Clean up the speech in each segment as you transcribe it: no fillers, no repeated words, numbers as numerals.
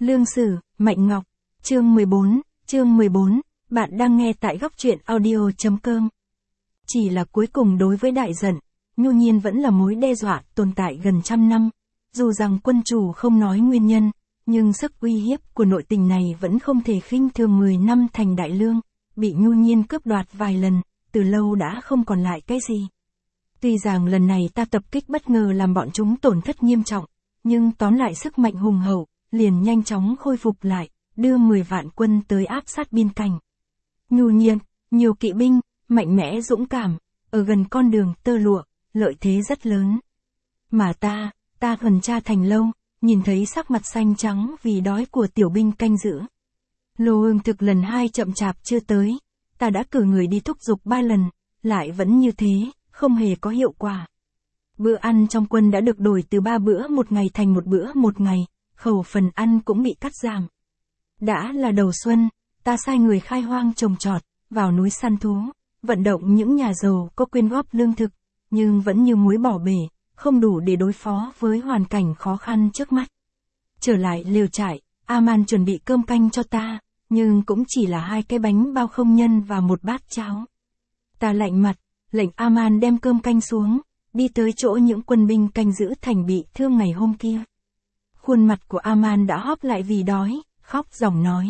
Lương Sử, Mạnh Ngọc, chương 14, bạn đang nghe tại góc truyện audio.com. Chỉ là cuối cùng đối với đại giận, Nhu Nhiên vẫn là mối đe dọa tồn tại gần trăm năm. Dù rằng quân chủ không nói nguyên nhân, nhưng sức uy hiếp của nội tình này vẫn không thể khinh thường 10 năm thành đại lương, bị Nhu Nhiên cướp đoạt vài lần, từ lâu đã không còn lại cái gì. Tuy rằng lần này ta tập kích bất ngờ làm bọn chúng tổn thất nghiêm trọng, nhưng tóm lại sức mạnh hùng hậu, liền nhanh chóng khôi phục lại, đưa 10 vạn quân tới áp sát biên cảnh. Nhu Nhiên, nhiều kỵ binh, mạnh mẽ dũng cảm, ở gần con đường tơ lụa, lợi thế rất lớn. Mà ta tuần tra thành lâu, nhìn thấy sắc mặt xanh trắng vì đói của tiểu binh canh giữ. Lô Ương Thực lần 2 chậm chạp chưa tới, ta đã cử người đi thúc giục 3 lần, lại vẫn như thế, không hề có hiệu quả. Bữa ăn trong quân đã được đổi từ 3 bữa một ngày thành 1 bữa một ngày, khẩu phần ăn cũng bị cắt giảm. Đã là đầu xuân, ta sai người khai hoang trồng trọt, vào núi săn thú, vận động những nhà giàu có quyên góp lương thực, nhưng vẫn như muối bỏ bể, không đủ để đối phó với hoàn cảnh khó khăn trước mắt. Trở lại lều trại, A-man chuẩn bị cơm canh cho ta, nhưng cũng chỉ là 2 cái bánh bao không nhân và 1 bát cháo. Ta lạnh mặt, lệnh A-man đem cơm canh xuống, đi tới chỗ những quân binh canh giữ thành bị thương ngày hôm kia. Khuôn mặt của A-man đã hóp lại vì đói, khóc ròng nói.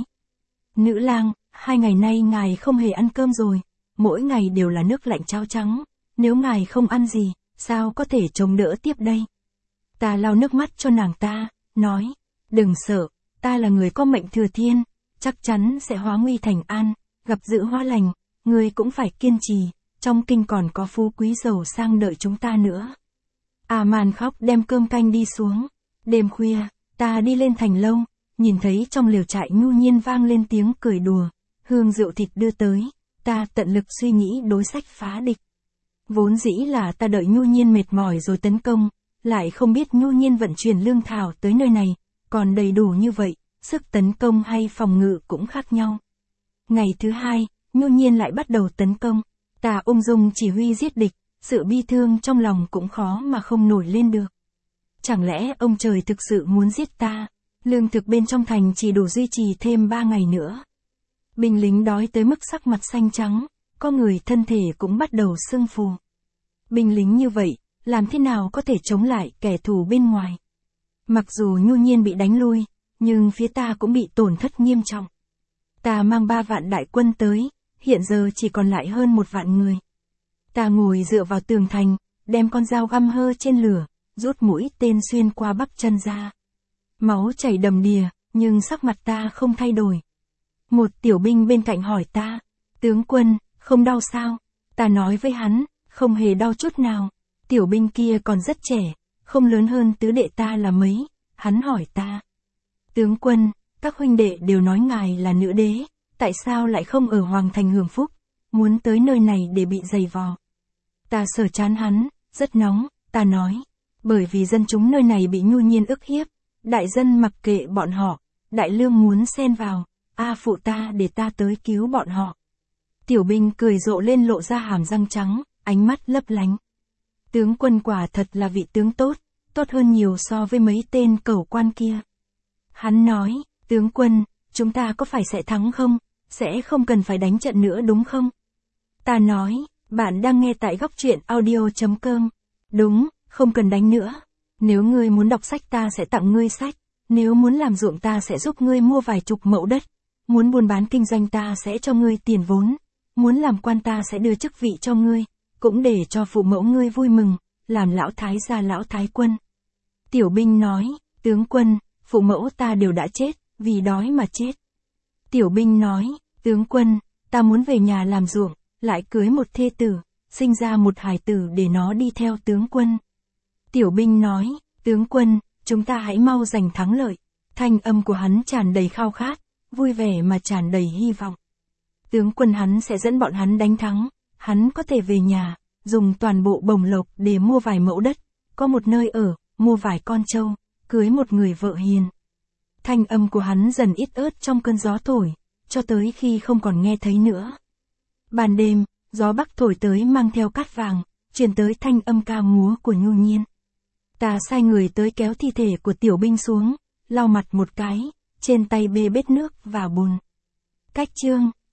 Nữ lang, 2 ngày nay ngài không hề ăn cơm rồi, mỗi ngày đều là nước lạnh cháo trắng, nếu ngài không ăn gì, sao có thể chống đỡ tiếp đây? Ta lau nước mắt cho nàng ta, nói, đừng sợ, ta là người có mệnh thừa thiên, chắc chắn sẽ hóa nguy thành an, gặp dữ hóa lành, ngươi cũng phải kiên trì, trong kinh còn có phú quý giàu sang đợi chúng ta nữa. A-man khóc đem cơm canh đi xuống. Đêm khuya, ta đi lên thành lâu, nhìn thấy trong lều trại Nhu Nhiên vang lên tiếng cười đùa, hương rượu thịt đưa tới, ta tận lực suy nghĩ đối sách phá địch. Vốn dĩ là ta đợi Nhu Nhiên mệt mỏi rồi tấn công, lại không biết Nhu Nhiên vận chuyển lương thảo tới nơi này, còn đầy đủ như vậy, sức tấn công hay phòng ngự cũng khác nhau. Ngày thứ 2, Nhu Nhiên lại bắt đầu tấn công, ta ung dung chỉ huy giết địch, sự bi thương trong lòng cũng khó mà không nổi lên được. Chẳng lẽ ông trời thực sự muốn giết ta? Lương thực bên trong thành chỉ đủ duy trì thêm 3 ngày nữa. Binh lính đói tới mức sắc mặt xanh trắng, có người thân thể cũng bắt đầu sưng phù. Binh lính như vậy, làm thế nào có thể chống lại kẻ thù bên ngoài? Mặc dù Nhu Nhiên bị đánh lui, nhưng phía ta cũng bị tổn thất nghiêm trọng. Ta mang 3 vạn đại quân tới, hiện giờ chỉ còn lại hơn 1 vạn người. Ta ngồi dựa vào tường thành, đem con dao găm hơ trên lửa, rút mũi tên xuyên qua bắp chân ra. Máu chảy đầm đìa, nhưng sắc mặt ta không thay đổi. Một tiểu binh bên cạnh hỏi ta, tướng quân, không đau sao? Ta nói với hắn, không hề đau chút nào. Tiểu binh kia còn rất trẻ, không lớn hơn tứ đệ ta là mấy. Hắn hỏi ta, tướng quân, các huynh đệ đều nói ngài là nữ đế, tại sao lại không ở Hoàng thành hưởng phúc, muốn tới nơi này để bị giày vò? Ta sờ trán hắn, rất nóng, ta nói, bởi vì dân chúng nơi này bị Nhu Nhiên ức hiếp, đại dân mặc kệ bọn họ, đại lương muốn xen vào, phụ ta để ta tới cứu bọn họ. Tiểu binh cười rộ lên lộ ra hàm răng trắng, ánh mắt lấp lánh. Tướng quân quả thật là vị tướng tốt, tốt hơn nhiều so với mấy tên cẩu quan kia. Hắn nói, tướng quân, chúng ta có phải sẽ thắng không? Sẽ không cần phải đánh trận nữa đúng không? Ta nói, bạn đang nghe tại góc truyện audio.com. Đúng, không cần đánh nữa. Nếu ngươi muốn đọc sách ta sẽ tặng ngươi sách. Nếu muốn làm ruộng ta sẽ giúp ngươi mua vài chục mẫu đất. Muốn buôn bán kinh doanh ta sẽ cho ngươi tiền vốn. Muốn làm quan ta sẽ đưa chức vị cho ngươi. Cũng để cho phụ mẫu ngươi vui mừng, làm lão thái gia lão thái quân. Tiểu binh nói, tướng quân, phụ mẫu ta đều đã chết, vì đói mà chết. Tiểu binh nói, tướng quân, ta muốn về nhà làm ruộng, lại cưới một thê tử, sinh ra một hài tử để nó đi theo tướng quân. Tiểu binh nói, tướng quân, chúng ta hãy mau giành thắng lợi. Thanh âm của hắn tràn đầy khao khát, vui vẻ mà tràn đầy hy vọng. Tướng quân hắn sẽ dẫn bọn hắn đánh thắng, hắn có thể về nhà, dùng toàn bộ bồng lộc để mua vài mẫu đất, có một nơi ở, mua vài con trâu, cưới một người vợ hiền. Thanh âm của hắn dần ít ớt trong cơn gió thổi, cho tới khi không còn nghe thấy nữa. Ban đêm, gió bắc thổi tới mang theo cát vàng, truyền tới thanh âm ca múa của Nhu Nhiên. Ta sai người tới kéo thi thể của tiểu binh xuống, lau mặt một cái, trên tay bê bết nước và bùn. Cách chương